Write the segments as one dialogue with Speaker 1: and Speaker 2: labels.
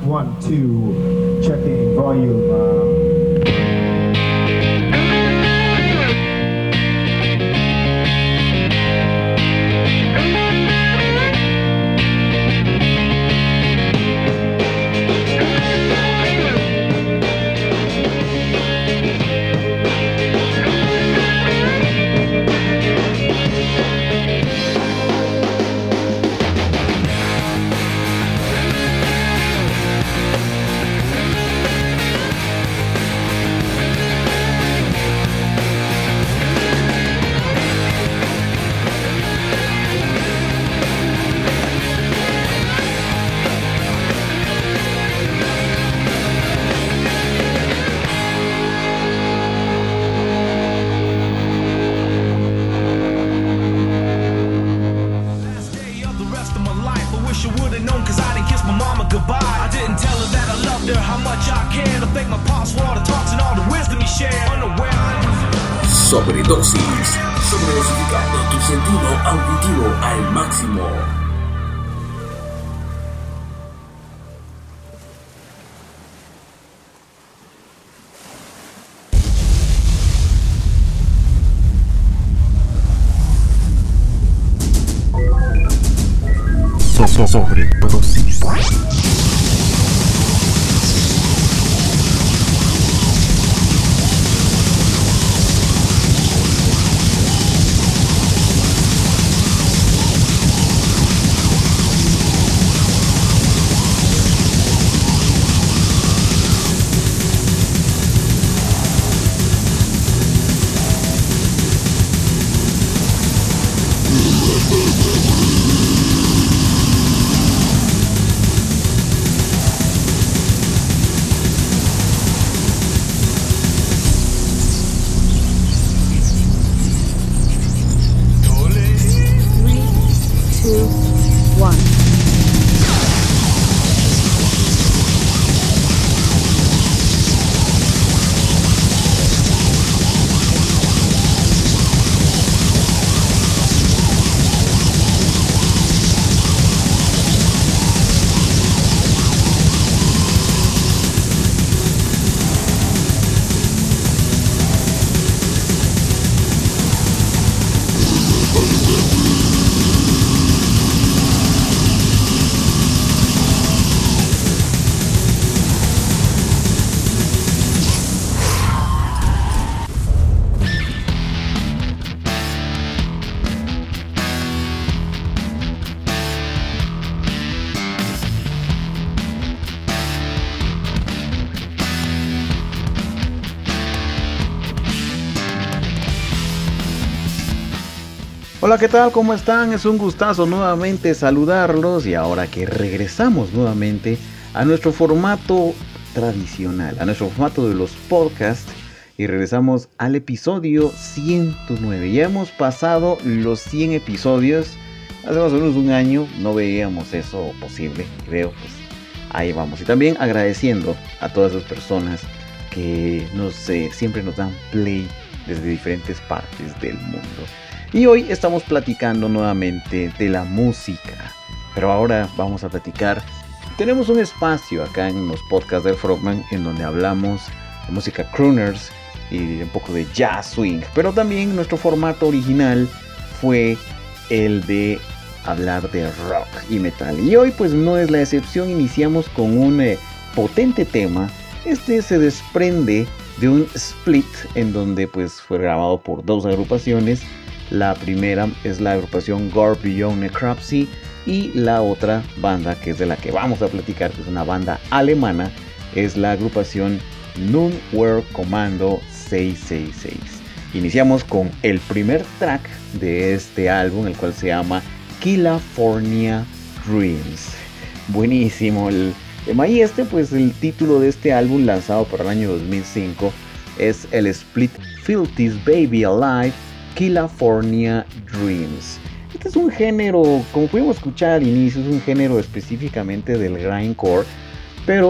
Speaker 1: 1, 2, checking volume.
Speaker 2: Sobredosis, sobredosificando tu sentido auditivo al máximo.
Speaker 3: Sobredosis.
Speaker 4: Hola, ¿qué tal? ¿Cómo están? Es un gustazo nuevamente saludarlos y ahora que regresamos nuevamente a nuestro formato tradicional, a nuestro formato de los podcasts y regresamos al episodio 109. Ya hemos pasado los 100 episodios, hace más o menos un año, no veíamos eso posible, creo, pues ahí vamos. Y también agradeciendo a todas esas personas que siempre nos dan play desde diferentes partes del mundo. Y hoy estamos platicando nuevamente de la música, pero ahora vamos a platicar. Tenemos un espacio acá en los podcasts del Frogman en donde hablamos de música crooners y un poco de jazz swing, pero también nuestro formato original fue el de hablar de rock y metal. Y hoy pues no es la excepción, iniciamos con un potente tema. Este se desprende de un split en donde pues fue grabado por dos agrupaciones. La primera es la agrupación Gore Beyond Necropsy y la otra banda, que es de la que vamos a platicar, que es una banda alemana, es la agrupación Nunwehr Kommando 666. Iniciamos con el primer track de este álbum, el cual se llama California Dreams. Buenísimo el tema. Y pues el título de este álbum, lanzado por el año 2005, es el split Filthy's Baby Alive California Dreams. Este es un género, como pudimos escuchar al inicio, es un género específicamente del grindcore, pero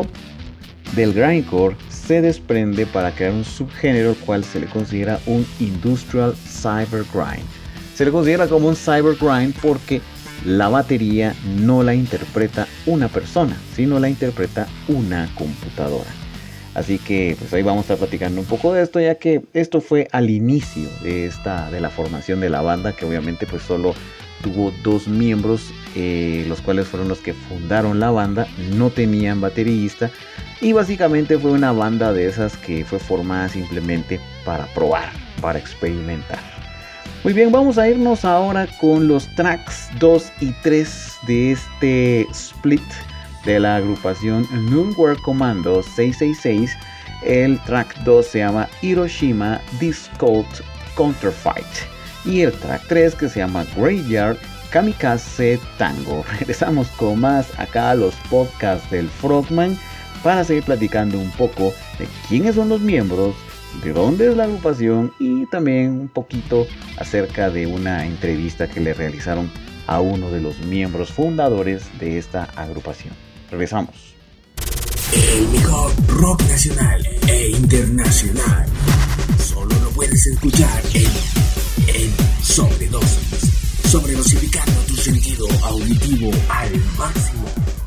Speaker 4: del grindcore se desprende para crear un subgénero, el cual se le considera un industrial cyber grind. Se le considera como un cyber grind porque la batería no la interpreta una persona, sino la interpreta una computadora. Así que pues ahí vamos a estar platicando un poco de esto, ya que esto fue al inicio de la formación de la banda, que obviamente pues solo tuvo 2 miembros, los cuales fueron los que fundaron la banda. No tenían baterista y básicamente fue una banda de esas que fue formada simplemente para probar, para experimentar. Muy bien, vamos a irnos ahora con los tracks 2 y 3 de este split de la agrupación Nunware Commando 666. El track 2 se llama Hiroshima Discount Counterfight y el track 3 que se llama Graveyard Kamikaze Tango. Regresamos con más acá a los podcasts del Frogman para seguir platicando un poco de quiénes son los miembros, de dónde es la agrupación y también un poquito acerca de una entrevista que le realizaron a uno de los miembros fundadores de esta agrupación. Regresamos.
Speaker 2: El mejor rock nacional e internacional. Solo lo puedes escuchar en Sobredosis. Sobredosificando tu sentido auditivo al máximo.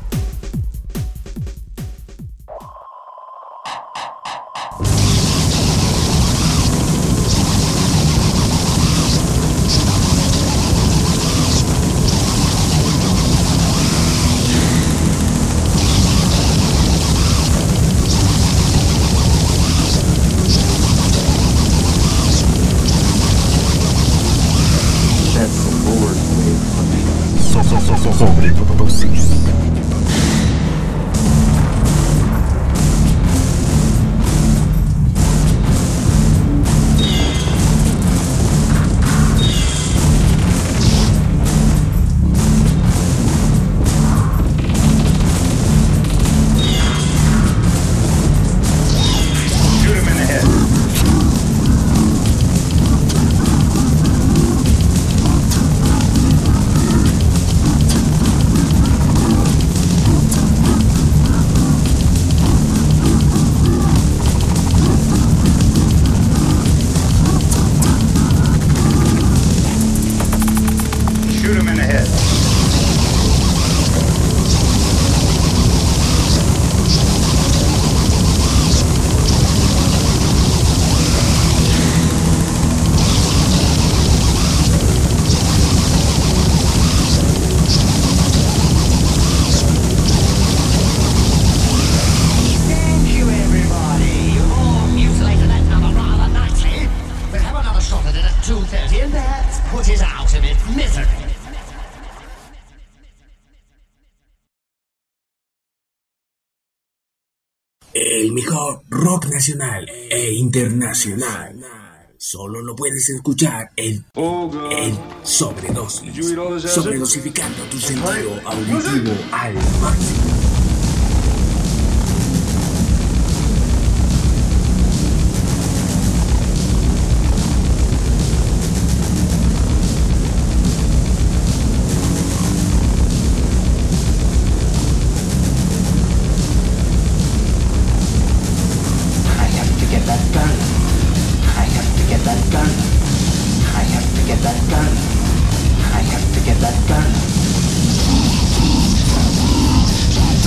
Speaker 3: Sobredosis.
Speaker 2: El mejor rock nacional e internacional. Solo lo puedes escuchar en Sobredosis. Sobredosificando tu sentido auditivo al máximo.
Speaker 5: I have to get that gun.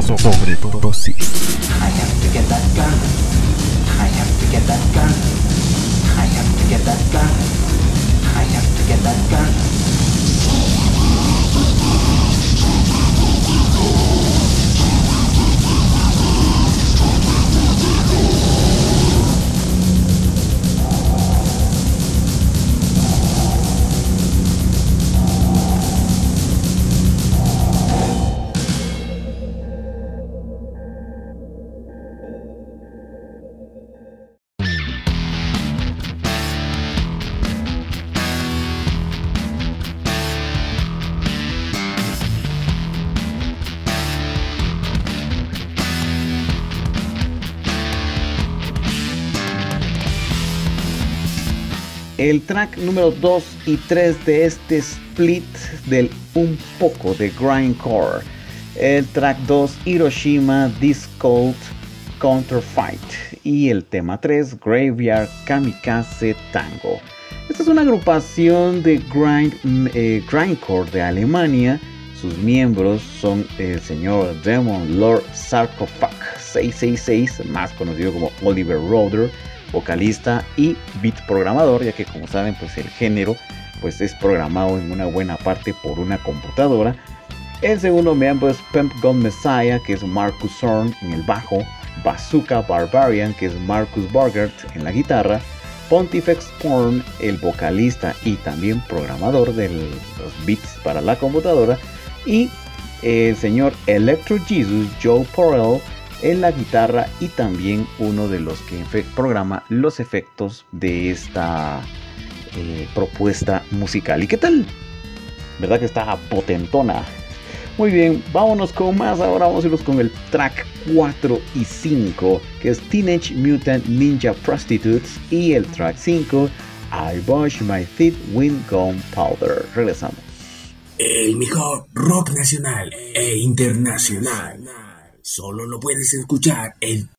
Speaker 3: Sobredosis.
Speaker 5: I have to get that gun. I have to get that gun. I have to get that gun. I have to get that gun.
Speaker 4: El track número 2 y 3 de este split del un poco de grindcore. El track 2, Hiroshima Discount Counterfight. Y el tema 3, Graveyard Kamikaze Tango. Esta es una agrupación de grindcore de Alemania. Sus miembros son el señor Demon Lord Sarcophague 666, más conocido como Oliver Roder, vocalista y beat programador, ya que como saben pues el género pues es programado en una buena parte por una computadora. El segundo miembro es Pimp Gun Messiah, que es Marcus Zorn en el bajo, Bazooka Barbarian, que es Marcus Borgert en la guitarra, Pontifex Porn, el vocalista y también programador de los beats para la computadora, y el señor Electro Jesus Joe Porrell en la guitarra y también uno de los que programa los efectos de esta propuesta musical. ¿Y qué tal? ¿Verdad que está potentona? Muy bien, vámonos con más. Ahora vamos a irnos con el track 4 y 5, que es Teenage Mutant Ninja Prostitutes, y el track 5, I Wash My Feet with Gunpowder. Regresamos.
Speaker 2: El mejor rock nacional e internacional. Solo lo puedes escuchar en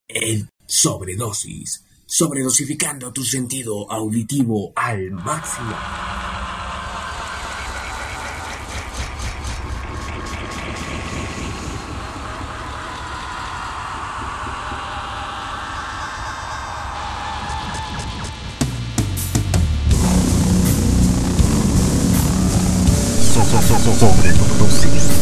Speaker 2: Sobredosis. Sobredosificando tu sentido auditivo al máximo.
Speaker 3: Sobredosis.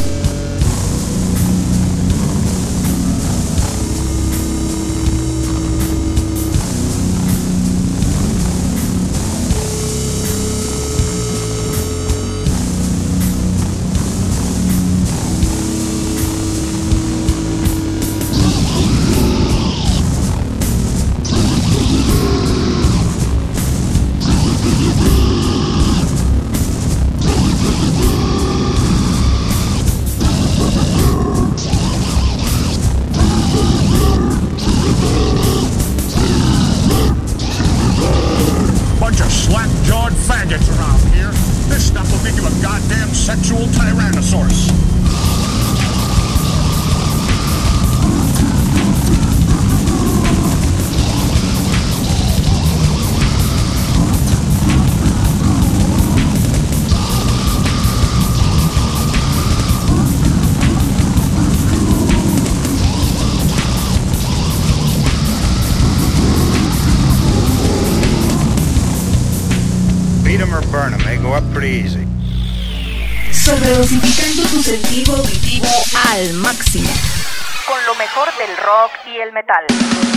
Speaker 6: Sobredosificando tu sentido auditivo al máximo. Con lo mejor del rock y el metal.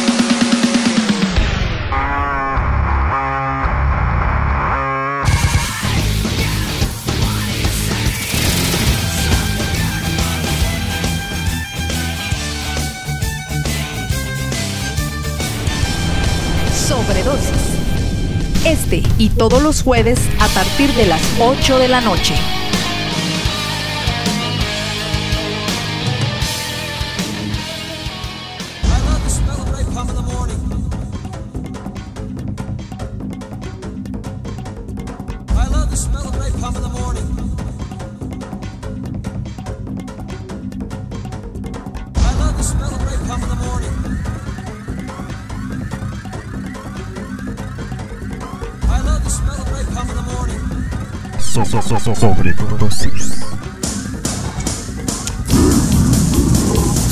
Speaker 6: Sobredosis. Este y todos los jueves a partir de las 8 de la noche.
Speaker 3: Sobredosis.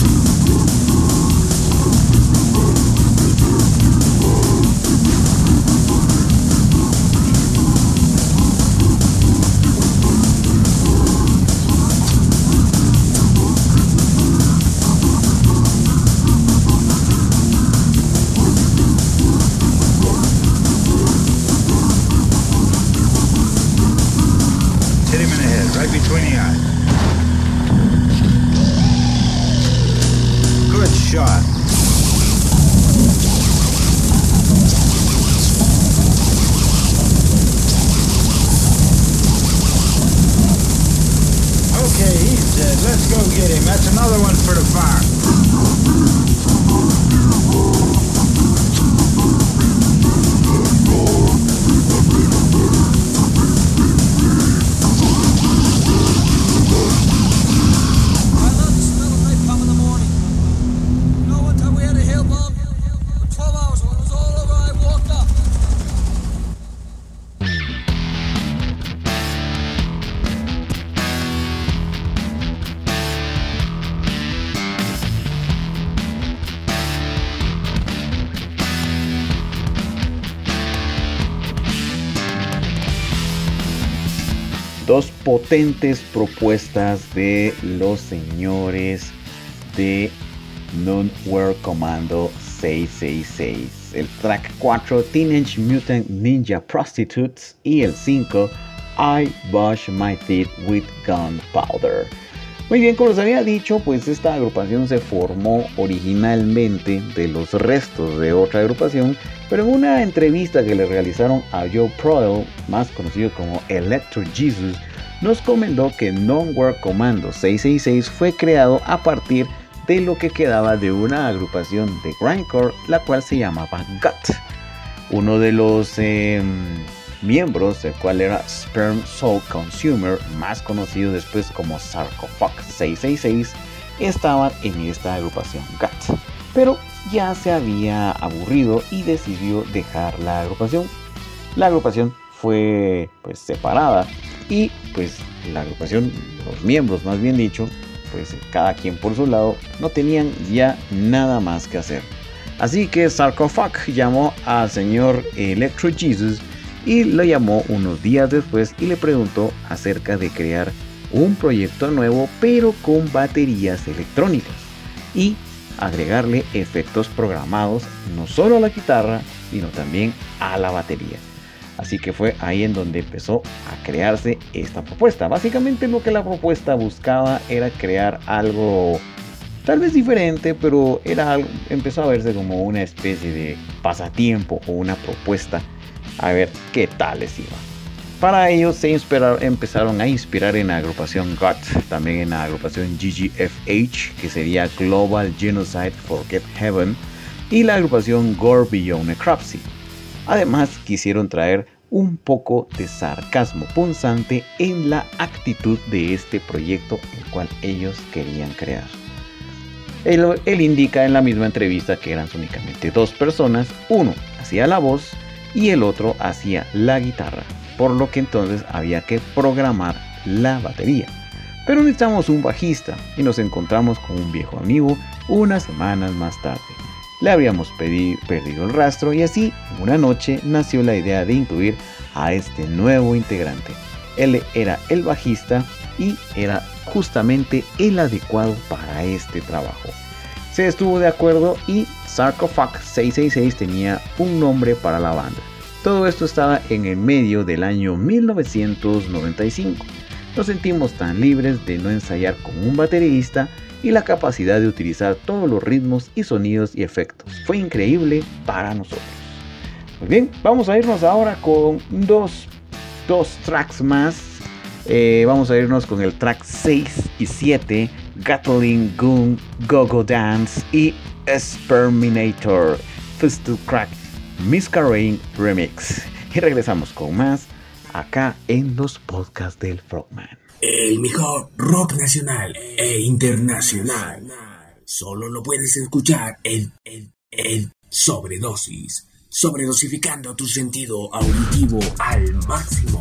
Speaker 7: right between the eyes. Good shot. Okay, he's dead. Let's go get him. That's another one for the farm.
Speaker 4: Dos potentes propuestas de los señores de Nowhere Commando 666. El track 4, Teenage Mutant Ninja Prostitutes, y el 5, I Wash My Teeth with Gunpowder. Muy bien, como les había dicho, pues esta agrupación se formó originalmente de los restos de otra agrupación, pero en una entrevista que le realizaron a Joe Proyle, más conocido como Electro Jesus, nos comentó que Nowhere Commando 666 fue creado a partir de lo que quedaba de una agrupación de grindcore, la cual se llamaba Gut. Uno de los miembros, el cual era Sperm Soul Consumer, más conocido después como Sarcophague 666, estaban en esta agrupación Gut, pero ya se había aburrido y decidió dejar la agrupación. La agrupación fue pues separada y pues la agrupación, los miembros más bien dicho, pues cada quien por su lado, no tenían ya nada más que hacer. Así que Sarcophague llamó al señor Electro Jesus y lo llamó unos días después y le preguntó acerca de crear un proyecto nuevo, pero con baterías electrónicas, y agregarle efectos programados no solo a la guitarra, sino también a la batería. Así que fue ahí en donde empezó a crearse esta propuesta. Básicamente lo que la propuesta buscaba era crear algo tal vez diferente, pero era algo, empezó a verse como una especie de pasatiempo o una propuesta, a ver qué tal les iba. Para ello empezaron a inspirar en la agrupación GOT, también en la agrupación GGFH, que sería Global Genocide Forget Heaven, y la agrupación Gore Beyond Necropsy. Además, quisieron traer un poco de sarcasmo punzante en la actitud de este proyecto, el cual ellos querían crear. Él indica en la misma entrevista que eran únicamente dos personas, uno hacía la voz y el otro hacía la guitarra, por lo que entonces había que programar la batería. Pero necesitamos un bajista y nos encontramos con un viejo amigo unas semanas más tarde. Le habríamos perdido el rastro y así, en una noche, nació la idea de incluir a este nuevo integrante. Él era el bajista y era justamente el adecuado para este trabajo. Se estuvo de acuerdo y Sarcophague 666 tenía un nombre para la banda. Todo esto estaba en el medio del año 1995. Nos sentimos tan libres de no ensayar con un baterista y la capacidad de utilizar todos los ritmos y sonidos y efectos. Fue increíble para nosotros. Muy bien, vamos a irnos ahora con dos tracks más. Vamos a irnos con el track 6 y 7, Gatling Gun, Go-Go Dance y Sperminator, Pistol Crack Masquerade Remix. Y regresamos con más acá en los podcasts del Frogman.
Speaker 2: El mejor rock nacional e internacional. Solo lo puedes escuchar en Sobredosis. Sobredosificando tu sentido auditivo al máximo.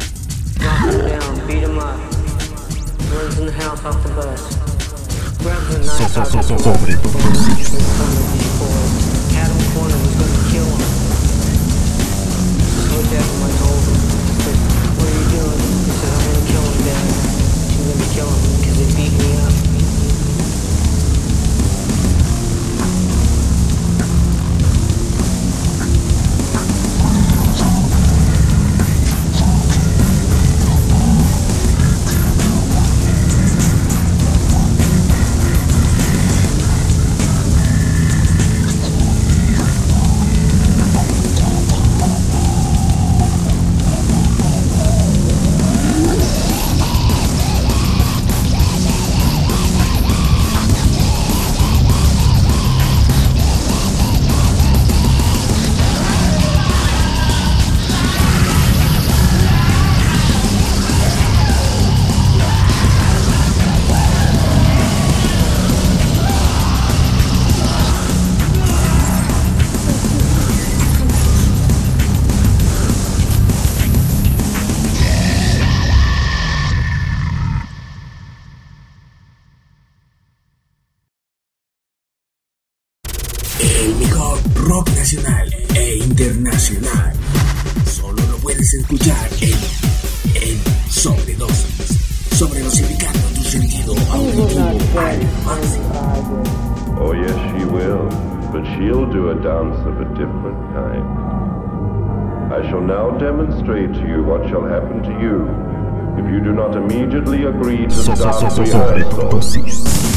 Speaker 2: nacional e internacional. Solo lo puedes escuchar en Sobredosis. Sobredosificando tu sentido auditivo al máximo.
Speaker 8: Oh yes, she will, but she'll do a dance of a different kind. I shall now demonstrate to you what shall happen to you if you do not immediately agree to start rehearsal.
Speaker 3: Sobredosis.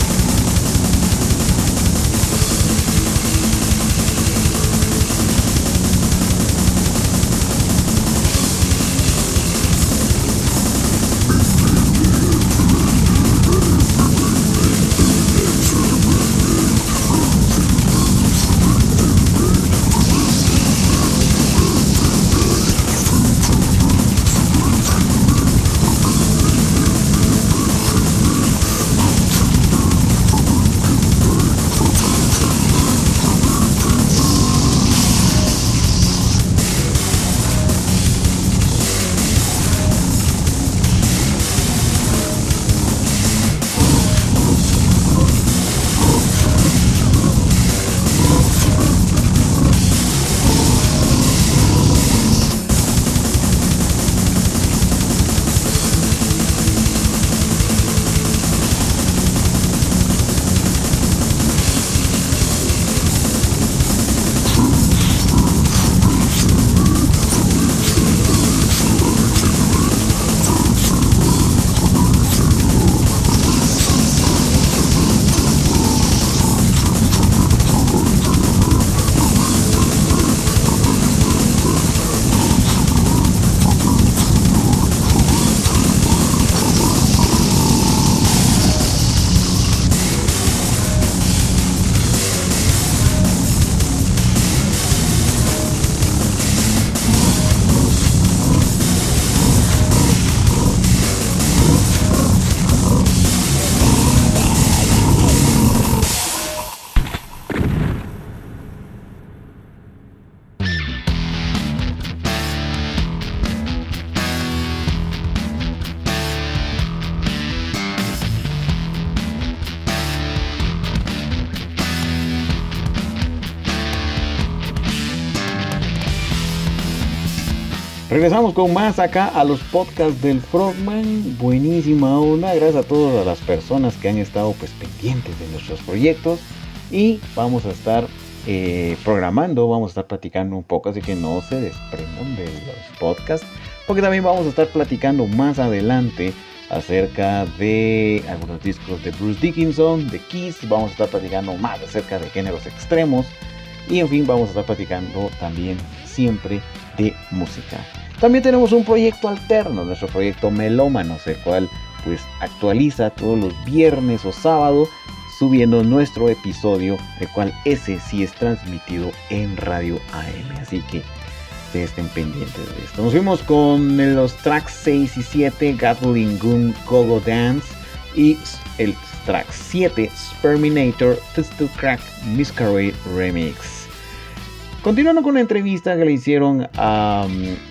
Speaker 4: Regresamos con más acá a los podcasts del Frogman. Buenísima onda, gracias a todas las personas que han estado pues pendientes de nuestros proyectos. Y vamos a estar programando, vamos a estar platicando un poco, así que no se desprendan de los podcasts, porque también vamos a estar platicando más adelante acerca de algunos discos de Bruce Dickinson, de Kiss. Vamos a estar platicando más acerca de géneros extremos y en fin, vamos a estar platicando también siempre de música. También tenemos un proyecto alterno, nuestro proyecto Melómanos, el cual pues actualiza todos los viernes o sábados subiendo nuestro episodio, el cual ese sí es transmitido en Radio AM, así que estén pendientes de esto. Nos fuimos con los tracks 6 y 7, Gatling Gun, Go-Go Dance, y el track 7, Sperminator, Twisted Crack Masquerade Remix. Continuando con la entrevista que le hicieron a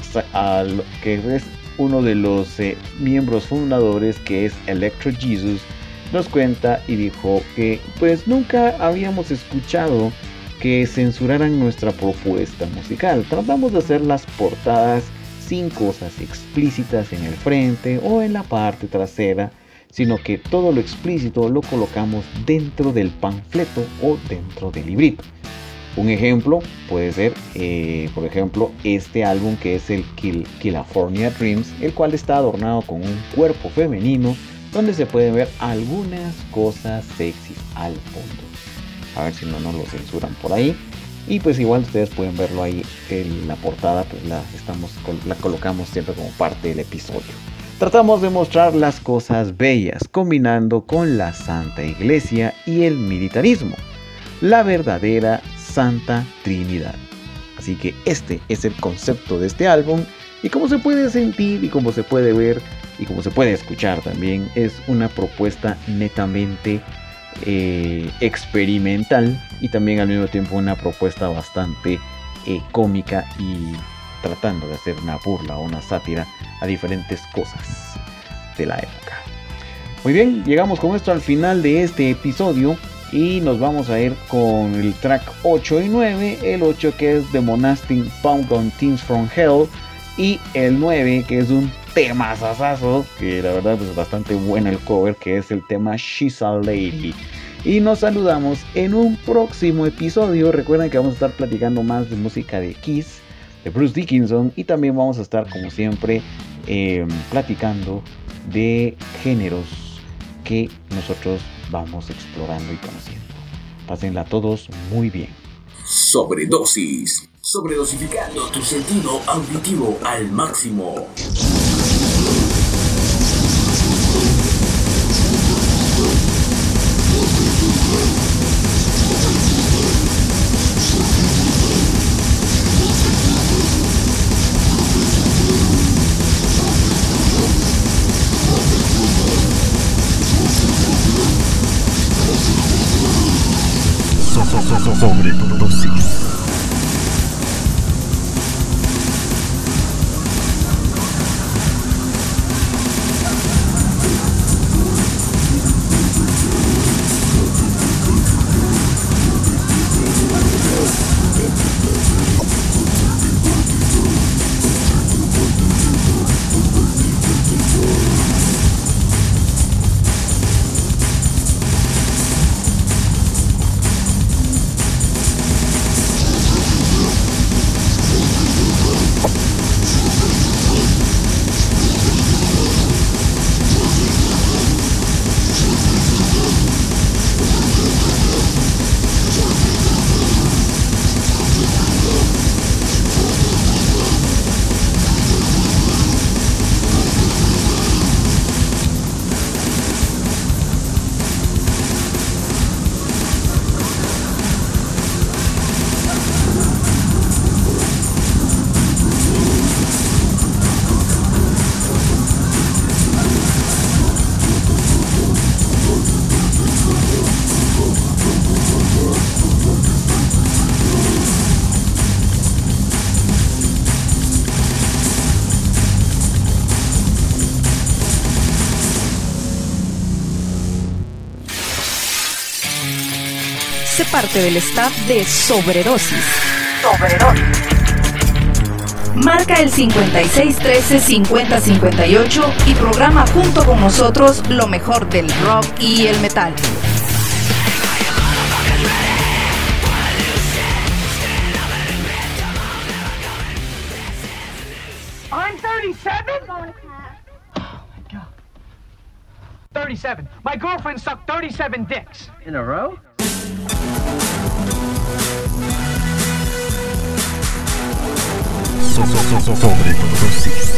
Speaker 4: que es uno de los miembros fundadores, que es Electro Jesus, nos cuenta y dijo que pues nunca habíamos escuchado que censuraran nuestra propuesta musical. Tratamos de hacer las portadas sin cosas explícitas en el frente o en la parte trasera, sino que todo lo explícito lo colocamos dentro del panfleto o dentro del librito. Un ejemplo puede ser, por ejemplo, este álbum que es el California Dreams, el cual está adornado con un cuerpo femenino donde se pueden ver algunas cosas sexys al fondo. A ver si no nos lo censuran por ahí. Y pues igual ustedes pueden verlo ahí en la portada, pues la colocamos siempre como parte del episodio. Tratamos de mostrar las cosas bellas, combinando con la Santa Iglesia y el militarismo. La verdadera Santa Trinidad. Así que este es el concepto de este álbum, y como se puede sentir y como se puede ver y como se puede escuchar también, es una propuesta netamente experimental y también al mismo tiempo una propuesta bastante cómica, y tratando de hacer una burla o una sátira a diferentes cosas de la época. Muy bien, llegamos con esto al final de este episodio. Y nos vamos a ir con el track 8 y 9. El 8 que es The Monastic Punk on Teens from Hell. Y el 9 que es un tema sasazo, que la verdad es bastante bueno el cover, que es el tema She's a Lady. Y nos saludamos en un próximo episodio. Recuerden que vamos a estar platicando más de música de Kiss, de Bruce Dickinson, y también vamos a estar como siempre platicando de géneros que nosotros vamos explorando y conociendo. Pásenla todos muy bien.
Speaker 2: Sobredosis. Sobredosificando tu sentido auditivo al máximo.
Speaker 3: Sobredosis.
Speaker 6: Sé parte del staff de Sobredosis. Marca el 5613-5058 y programa junto con nosotros lo mejor del rock y el metal.
Speaker 9: I'm 37? Oh my God. 37. My girlfriend sucked 37 dicks.
Speaker 10: In a row?
Speaker 3: Sobredosis.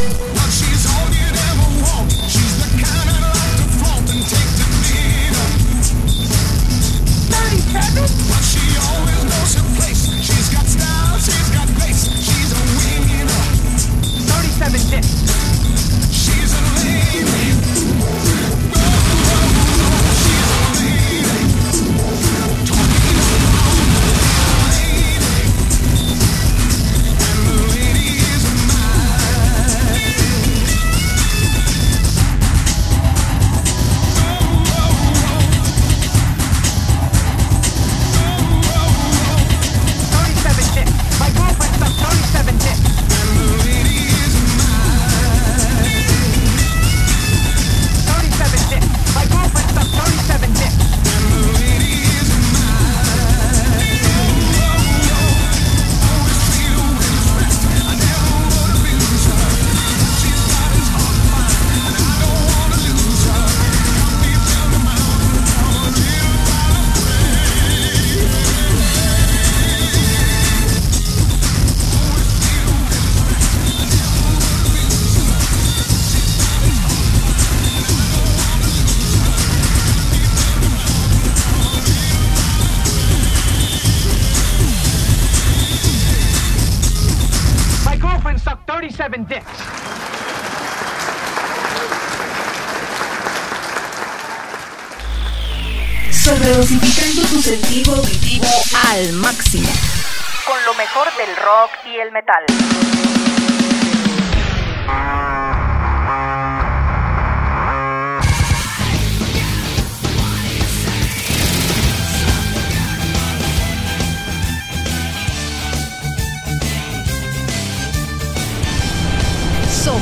Speaker 6: Sobredosificando tu sentido auditivo al máximo. Con lo mejor del rock y el metal.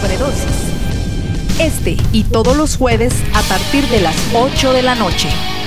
Speaker 6: Sobredosis. Este y todos los jueves a partir de las 8 de la noche.